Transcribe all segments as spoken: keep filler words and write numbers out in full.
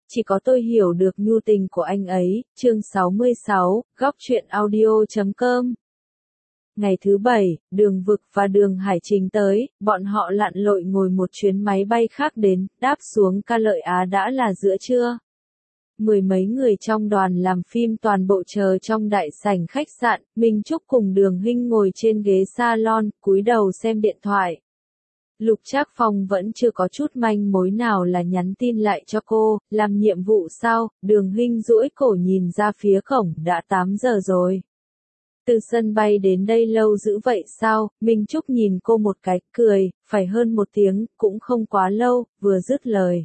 chỉ có tôi hiểu được nhu tình của anh ấy, chương sáu mươi sáu, góc truyện audio chấm com. Ngày thứ bảy, Đường Vực và Đường Hải Trình tới, bọn họ lặn lội ngồi một chuyến máy bay khác đến, đáp xuống Ca Lợi Á đã là giữa trưa. Mười mấy người trong đoàn làm phim toàn bộ chờ trong đại sảnh khách sạn, Minh Trúc cùng Đường Hinh ngồi trên ghế salon, cúi đầu xem điện thoại. Lục Trác Phong vẫn chưa có chút manh mối nào là nhắn tin lại cho cô, làm nhiệm vụ sao? Đường Hinh duỗi cổ nhìn ra phía cổng, đã tám giờ rồi. Từ sân bay đến đây lâu dữ vậy sao? Minh Trúc nhìn cô một cái, cười, phải hơn một tiếng, cũng không quá lâu, vừa dứt lời.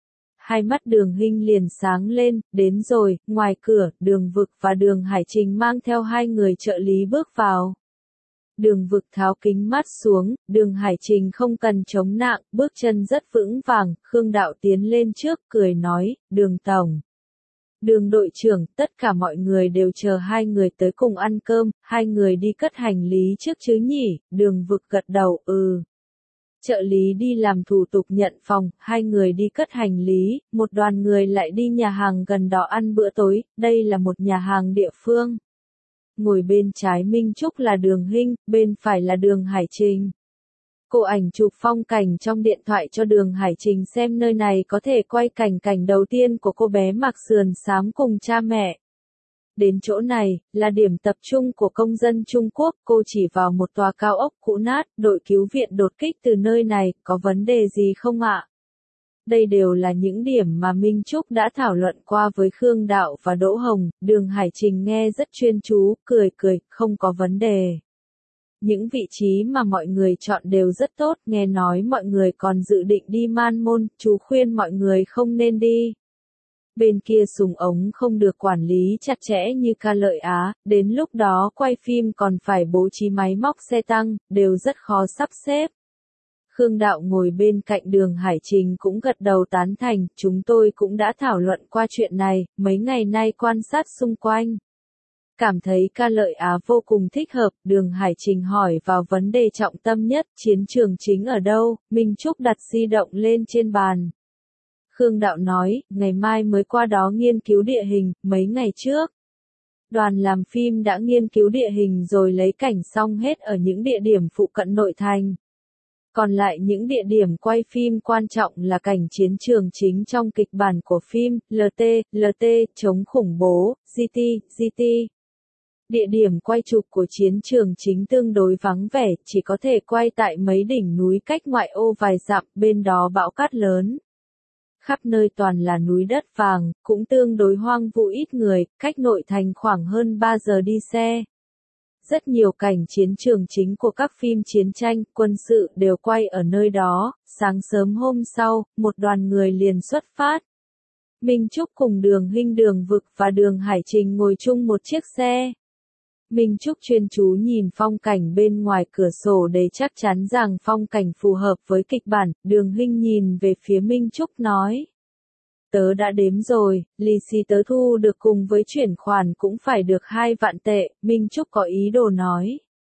Hai mắt Đường Hinh liền sáng lên, đến rồi, ngoài cửa, Đường Vực và Đường Hải Trình mang theo hai người trợ lý bước vào. Đường Vực tháo kính mắt xuống, Đường Hải Trình không cần chống nặng, bước chân rất vững vàng, Khương Đạo tiến lên trước, cười nói, Đường Tổng. Đường đội trưởng, tất cả mọi người đều chờ hai người tới cùng ăn cơm, hai người đi cất hành lý trước chứ nhỉ? Đường Vực gật đầu, ừ. Trợ lý đi làm thủ tục nhận phòng, hai người đi cất hành lý, một đoàn người lại đi nhà hàng gần đó ăn bữa tối, đây là một nhà hàng địa phương. Ngồi bên trái Minh Trúc là Đường Hinh, bên phải là Đường Hải Trình. Cô ảnh chụp phong cảnh trong điện thoại cho Đường Hải Trình xem nơi này có thể quay cảnh cảnh đầu tiên của cô bé mặc sườn xám cùng cha mẹ. Đến chỗ này, là điểm tập trung của công dân Trung Quốc, cô chỉ vào một tòa cao ốc cũ nát, đội cứu viện đột kích từ nơi này, có vấn đề gì không ạ? Đây đều là những điểm mà Minh Trúc đã thảo luận qua với Khương Đạo và Đỗ Hồng, Đường Hải Trình nghe rất chuyên chú, cười cười, không có vấn đề. Những vị trí mà mọi người chọn đều rất tốt, nghe nói mọi người còn dự định đi Man Môn, chú khuyên mọi người không nên đi. Bên kia súng ống không được quản lý chặt chẽ như Ca Lợi Á, đến lúc đó quay phim còn phải bố trí máy móc xe tăng, đều rất khó sắp xếp. Khương Đạo ngồi bên cạnh Đường Hải Trình cũng gật đầu tán thành, chúng tôi cũng đã thảo luận qua chuyện này, mấy ngày nay quan sát xung quanh. Cảm thấy Ca Lợi Á vô cùng thích hợp, Đường Hải Trình hỏi vào vấn đề trọng tâm nhất, chiến trường chính ở đâu? Minh Trúc đặt di động lên trên bàn. Khương Đạo nói, ngày mai mới qua đó nghiên cứu địa hình, mấy ngày trước. Đoàn làm phim đã nghiên cứu địa hình rồi lấy cảnh xong hết ở những địa điểm phụ cận nội thành. Còn lại những địa điểm quay phim quan trọng là cảnh chiến trường chính trong kịch bản của phim, lờ tê, lờ tê, chống khủng bố, giê tê, giê tê. Địa điểm quay chụp của chiến trường chính tương đối vắng vẻ, chỉ có thể quay tại mấy đỉnh núi cách ngoại ô vài dặm, bên đó bão cát lớn. Khắp nơi toàn là núi đất vàng, cũng tương đối hoang vu ít người, cách nội thành khoảng hơn ba giờ đi xe. Rất nhiều cảnh chiến trường chính của các phim chiến tranh, quân sự đều quay ở nơi đó, sáng sớm hôm sau, một đoàn người liền xuất phát. Minh Trúc cùng Đường Hinh, Đường Vực và Đường Hải Trình ngồi chung một chiếc xe. Minh Trúc chuyên chú nhìn phong cảnh bên ngoài cửa sổ để chắc chắn rằng phong cảnh phù hợp với kịch bản, Đường Hinh nhìn về phía Minh Trúc nói. Tớ đã đếm rồi, lì xì tớ thu được cùng với chuyển khoản cũng phải được hai vạn tệ, Minh Trúc có ý đồ nói.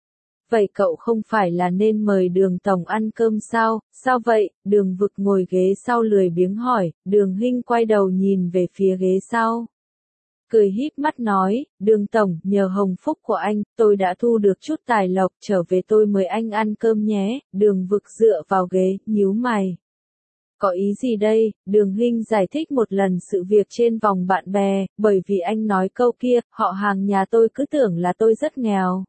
Vậy cậu không phải là nên mời Đường Tổng ăn cơm sao, sao vậy? Đường Vực ngồi ghế sau lười biếng hỏi, Đường Hinh quay đầu nhìn về phía ghế sau. Cười híp mắt nói, Đường Tổng, nhờ hồng phúc của anh, tôi đã thu được chút tài lộc, trở về tôi mời anh ăn cơm nhé. Đường Vực dựa vào ghế, nhíu mày. Có ý gì đây? Đường Hinh giải thích một lần sự việc trên vòng bạn bè, bởi vì anh nói câu kia, họ hàng nhà tôi cứ tưởng là tôi rất nghèo.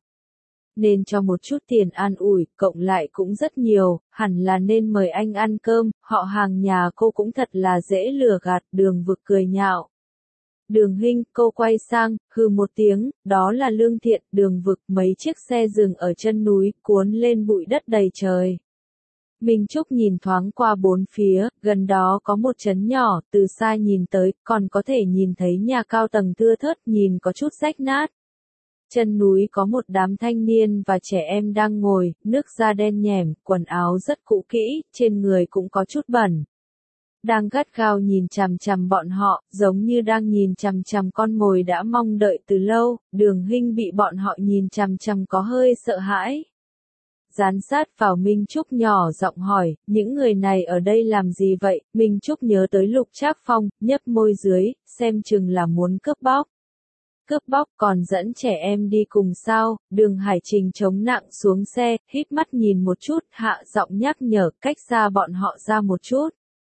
Nên cho một chút tiền an ủi, cộng lại cũng rất nhiều, hẳn là nên mời anh ăn cơm, họ hàng nhà cô cũng thật là dễ lừa gạt, Đường Vực cười nhạo. Đường Hinh, cô quay sang, hừ một tiếng, đó là Lương Thiện, Đường Vực, mấy chiếc xe dừng ở chân núi, cuốn lên bụi đất đầy trời. Minh Trúc nhìn thoáng qua bốn phía, gần đó có một trấn nhỏ, từ xa nhìn tới, còn có thể nhìn thấy nhà cao tầng thưa thớt, nhìn có chút rách nát. Chân núi có một đám thanh niên và trẻ em đang ngồi, nước da đen nhẻm, quần áo rất cũ kỹ, trên người cũng có chút bẩn. Đang gắt gao nhìn chằm chằm bọn họ, giống như đang nhìn chằm chằm con mồi đã mong đợi từ lâu, Đường Hinh bị bọn họ nhìn chằm chằm có hơi sợ hãi. dán sát vào Minh Trúc nhỏ giọng hỏi, những người này ở đây làm gì vậy? Minh Trúc nhớ tới Lục Trác Phong, nhấp môi dưới, xem chừng là muốn cướp bóc. Cướp bóc còn dẫn trẻ em đi cùng sao? Đường Hải Trình chống nặng xuống xe, híp mắt nhìn một chút, hạ giọng nhắc nhở, cách xa bọn họ ra một chút.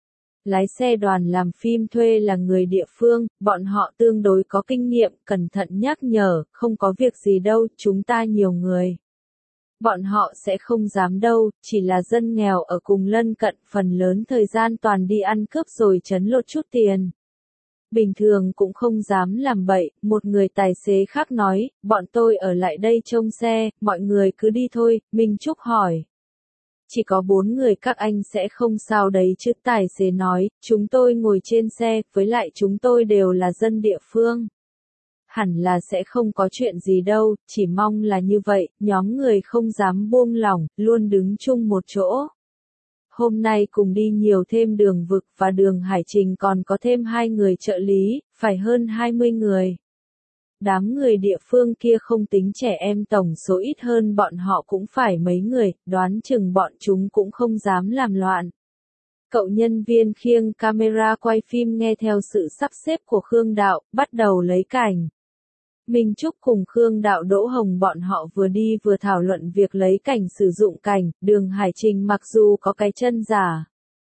Lái xe đoàn làm phim thuê là người địa phương, bọn họ tương đối có kinh nghiệm, cẩn thận nhắc nhở, không có việc gì đâu, chúng ta nhiều người. Bọn họ sẽ không dám đâu, chỉ là dân nghèo ở cùng lân cận, phần lớn thời gian toàn đi ăn cướp rồi trấn lột chút tiền. Bình thường cũng không dám làm bậy, một người tài xế khác nói, bọn tôi ở lại đây trông xe, mọi người cứ đi thôi, Minh Trúc hỏi. Chỉ có bốn người các anh sẽ không sao đấy chứ, tài xế nói, chúng tôi ngồi trên xe, với lại chúng tôi đều là dân địa phương. Hẳn là sẽ không có chuyện gì đâu, chỉ mong là như vậy, nhóm người không dám buông lỏng, luôn đứng chung một chỗ. Hôm nay cùng đi nhiều thêm Đường Vực và Đường Hải Trình còn có thêm hai người trợ lý, phải hơn hai mươi người. Đám người địa phương kia không tính trẻ em, tổng số ít hơn bọn họ cũng phải mấy người, đoán chừng bọn chúng cũng không dám làm loạn. Cậu nhân viên khiêng camera quay phim nghe theo sự sắp xếp của Khương Đạo, bắt đầu lấy cảnh. Minh Trúc cùng Khương Đạo Đỗ Hồng bọn họ vừa đi vừa thảo luận việc lấy cảnh sử dụng cảnh, Đường Hải Trình mặc dù có cái chân giả.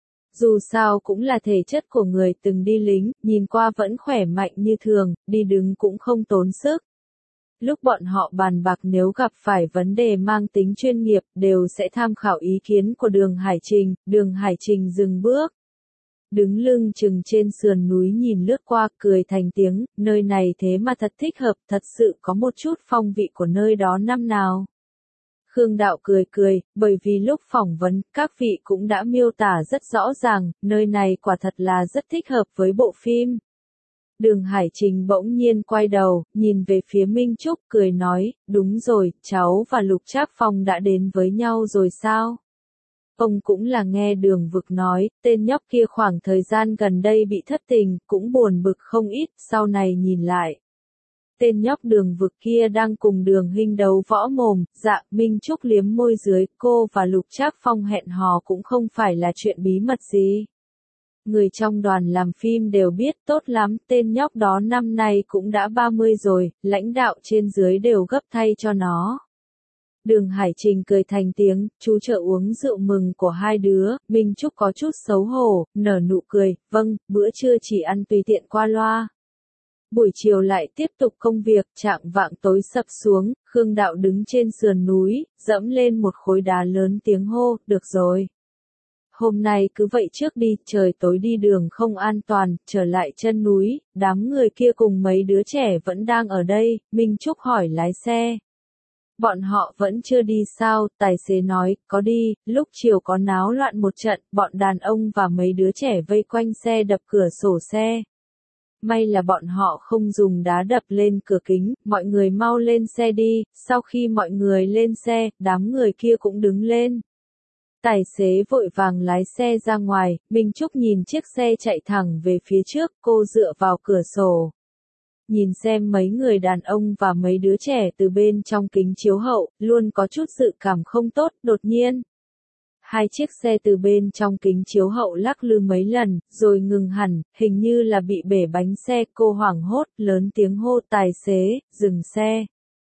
Dù sao cũng là thể chất của người từng đi lính, nhìn qua vẫn khỏe mạnh như thường, đi đứng cũng không tốn sức. Lúc bọn họ bàn bạc nếu gặp phải vấn đề mang tính chuyên nghiệp, đều sẽ tham khảo ý kiến của Đường Hải Trình, Đường Hải Trình dừng bước. Đứng lưng chừng trên sườn núi nhìn lướt qua, cười thành tiếng, nơi này thế mà thật thích hợp, thật sự có một chút phong vị của nơi đó năm nào. Khương Đạo cười cười, bởi vì lúc phỏng vấn, các vị cũng đã miêu tả rất rõ ràng, nơi này quả thật là rất thích hợp với bộ phim. Đường Hải Trình bỗng nhiên quay đầu, nhìn về phía Minh Trúc, cười nói, đúng rồi, cháu và Lục Trác Phong đã đến với nhau rồi sao? Ông cũng là nghe Đường Vực nói, tên nhóc kia khoảng thời gian gần đây bị thất tình, cũng buồn bực không ít, sau này nhìn lại. Tên nhóc Đường Vực kia đang cùng Đường Hinh đấu võ mồm, dạ, Minh Trúc liếm môi dưới, cô và Lục Trác Phong hẹn hò cũng không phải là chuyện bí mật gì. Người trong đoàn làm phim đều biết tốt lắm, tên nhóc đó năm nay cũng đã ba mươi rồi, lãnh đạo trên dưới đều gấp thay cho nó. Đường Hải Trình cười thành tiếng, chú trợ uống rượu mừng của hai đứa, Minh Trúc có chút xấu hổ, nở nụ cười, vâng, bữa trưa chỉ ăn tùy tiện qua loa. Buổi chiều lại tiếp tục công việc, chạng vạng tối sập xuống, Khương Đạo đứng trên sườn núi, dẫm lên một khối đá lớn tiếng hô, được rồi. Hôm nay cứ vậy trước đi, trời tối đi đường không an toàn, trở lại chân núi, đám người kia cùng mấy đứa trẻ vẫn đang ở đây, Minh Trúc hỏi lái xe. Bọn họ vẫn chưa đi sao, tài xế nói, có đi, lúc chiều có náo loạn một trận, bọn đàn ông và mấy đứa trẻ vây quanh xe đập cửa sổ xe. May là bọn họ không dùng đá đập lên cửa kính, mọi người mau lên xe đi, sau khi mọi người lên xe, đám người kia cũng đứng lên. Tài xế vội vàng lái xe ra ngoài, Minh Trúc nhìn chiếc xe chạy thẳng về phía trước, cô dựa vào cửa sổ. Nhìn xem mấy người đàn ông và mấy đứa trẻ từ bên trong kính chiếu hậu, luôn có chút dự cảm không tốt, đột nhiên. Hai chiếc xe từ bên trong kính chiếu hậu lắc lư mấy lần, rồi ngừng hẳn, hình như là bị bể bánh xe, cô hoảng hốt, lớn tiếng hô tài xế, dừng xe.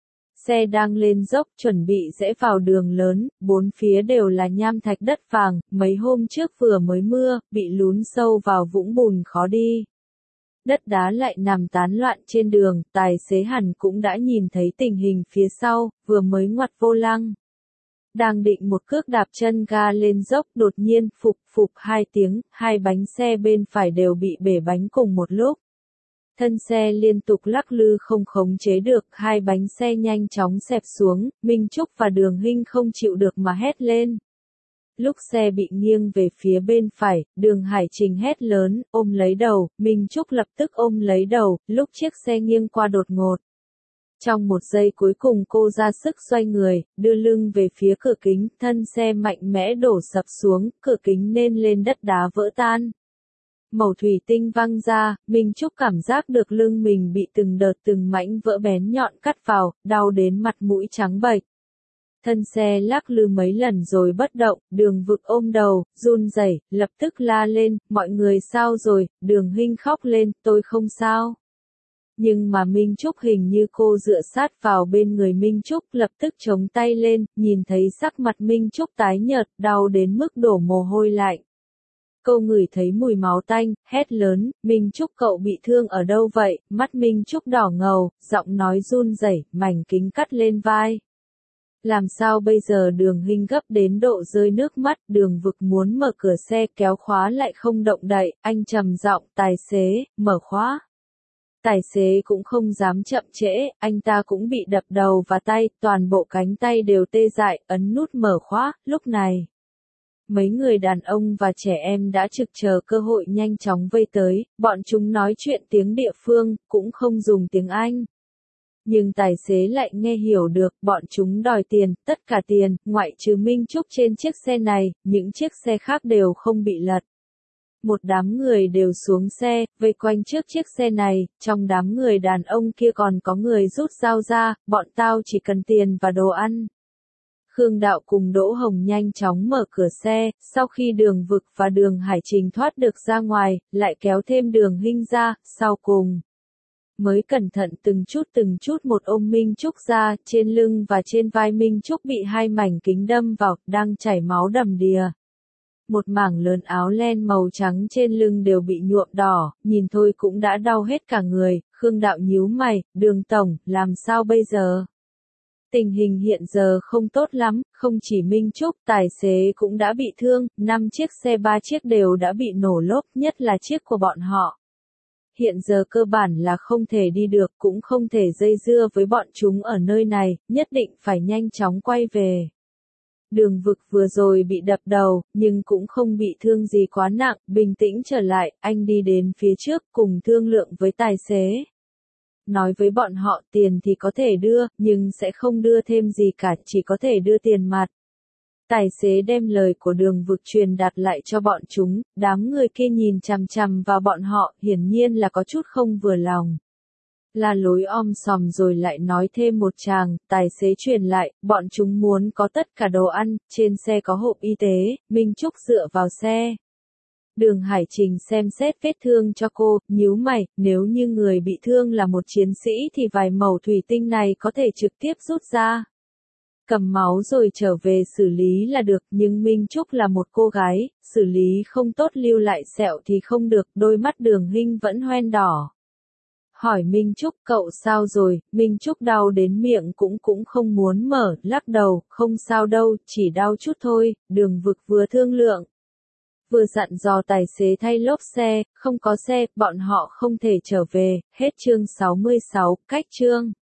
Xe đang lên dốc, chuẩn bị rẽ vào đường lớn, bốn phía đều là nham thạch đất vàng, mấy hôm trước vừa mới mưa, bị lún sâu vào vũng bùn khó đi. Đất đá lại nằm tán loạn trên đường, tài xế hẳn cũng đã nhìn thấy tình hình phía sau, vừa mới ngoặt vô lăng. Đang định một cước đạp chân ga lên dốc, đột nhiên, phục phục hai tiếng, hai bánh xe bên phải đều bị bể bánh cùng một lúc. Thân xe liên tục lắc lư không khống chế được, hai bánh xe nhanh chóng xẹp xuống, Minh Trúc và Đường Hinh không chịu được mà hét lên. Lúc xe bị nghiêng về phía bên phải, Đường Hải Trình hét lớn, ôm lấy đầu, Minh Trúc lập tức ôm lấy đầu, lúc chiếc xe nghiêng qua đột ngột. Trong một giây cuối cùng cô ra sức xoay người, đưa lưng về phía cửa kính, thân xe mạnh mẽ đổ sập xuống, cửa kính nên lên đất đá vỡ tan. Mẩu thủy tinh văng ra, Minh Trúc cảm giác được lưng mình bị từng đợt từng mảnh vỡ bén nhọn cắt vào, đau đến mặt mũi trắng bệch. thân xe lắc lư mấy lần rồi bất động, Đường Vực ôm đầu, run rẩy, lập tức la lên, mọi người sao rồi, Đường Hinh khóc lên, tôi không sao. Nhưng mà Minh Trúc hình như cô dựa sát vào bên người Minh Trúc, lập tức chống tay lên, nhìn thấy sắc mặt Minh Trúc tái nhợt, đau đến mức đổ mồ hôi lạnh. Cô ngửi thấy mùi máu tanh, hét lớn, Minh Trúc cậu bị thương ở đâu vậy, mắt Minh Trúc đỏ ngầu, giọng nói run rẩy, mảnh kính cắt lên vai. Làm sao bây giờ? Đường Hinh gấp đến độ rơi nước mắt, Đường Vực muốn mở cửa xe kéo khóa lại không động đậy, anh trầm giọng, tài xế, mở khóa. Tài xế cũng không dám chậm trễ, anh ta cũng bị đập đầu và tay, toàn bộ cánh tay đều tê dại, ấn nút mở khóa, lúc này. Mấy người đàn ông và trẻ em đã trực chờ cơ hội nhanh chóng vây tới, bọn chúng nói chuyện tiếng địa phương, cũng không dùng tiếng Anh. Nhưng tài xế lại nghe hiểu được, bọn chúng đòi tiền, tất cả tiền, ngoại trừ Minh Trúc trên chiếc xe này, những chiếc xe khác đều không bị lật. Một đám người đều xuống xe, vây quanh trước chiếc xe này, trong đám người đàn ông kia còn có người rút dao ra, bọn tao chỉ cần tiền và đồ ăn. Khương Đạo cùng Đỗ Hồng nhanh chóng mở cửa xe, sau khi Đường Vực và Đường Hải Trình thoát được ra ngoài, lại kéo thêm Đường Hinh ra, sau cùng. Mới cẩn thận từng chút từng chút một ôm Minh Trúc ra, trên lưng và trên vai Minh Trúc bị hai mảnh kính đâm vào, đang chảy máu đầm đìa. Một mảng lớn áo len màu trắng trên lưng đều bị nhuộm đỏ, nhìn thôi cũng đã đau hết cả người, Khương Đạo nhíu mày, Đường Tổng, làm sao bây giờ? Tình hình hiện giờ không tốt lắm, không chỉ Minh Trúc, tài xế cũng đã bị thương, năm chiếc xe ba chiếc đều đã bị nổ lốp, nhất là chiếc của bọn họ. Hiện giờ cơ bản là không thể đi được, cũng không thể dây dưa với bọn chúng ở nơi này, nhất định phải nhanh chóng quay về. Đường Vực vừa rồi bị đập đầu, nhưng cũng không bị thương gì quá nặng, bình tĩnh trở lại, anh đi đến phía trước cùng thương lượng với tài xế. Nói với bọn họ tiền thì có thể đưa, nhưng sẽ không đưa thêm gì cả, chỉ có thể đưa tiền mặt. Tài xế đem lời của Đường Vực truyền đạt lại cho bọn chúng, đám người kia nhìn chằm chằm vào bọn họ, hiển nhiên là có chút không vừa lòng. La Lối om sòm rồi lại nói thêm một tràng, tài xế truyền lại, bọn chúng muốn có tất cả đồ ăn, trên xe có hộp y tế, Minh Trúc dựa vào xe. Đường Hải Trình xem xét vết thương cho cô, nhíu mày, nếu như người bị thương là một chiến sĩ thì vài mẩu thủy tinh này có thể trực tiếp rút ra. Cầm máu rồi trở về xử lý là được, nhưng Minh Trúc là một cô gái, xử lý không tốt lưu lại sẹo thì không được, đôi mắt Đường Hinh vẫn hoen đỏ. Hỏi Minh Trúc cậu sao rồi, Minh Trúc đau đến miệng cũng cũng không muốn mở, lắc đầu, không sao đâu, chỉ đau chút thôi, Đường Vực vừa thương lượng. Vừa dặn dò tài xế thay lốp xe, không có xe, bọn họ không thể trở về, hết chương sáu mươi sáu, cách chương.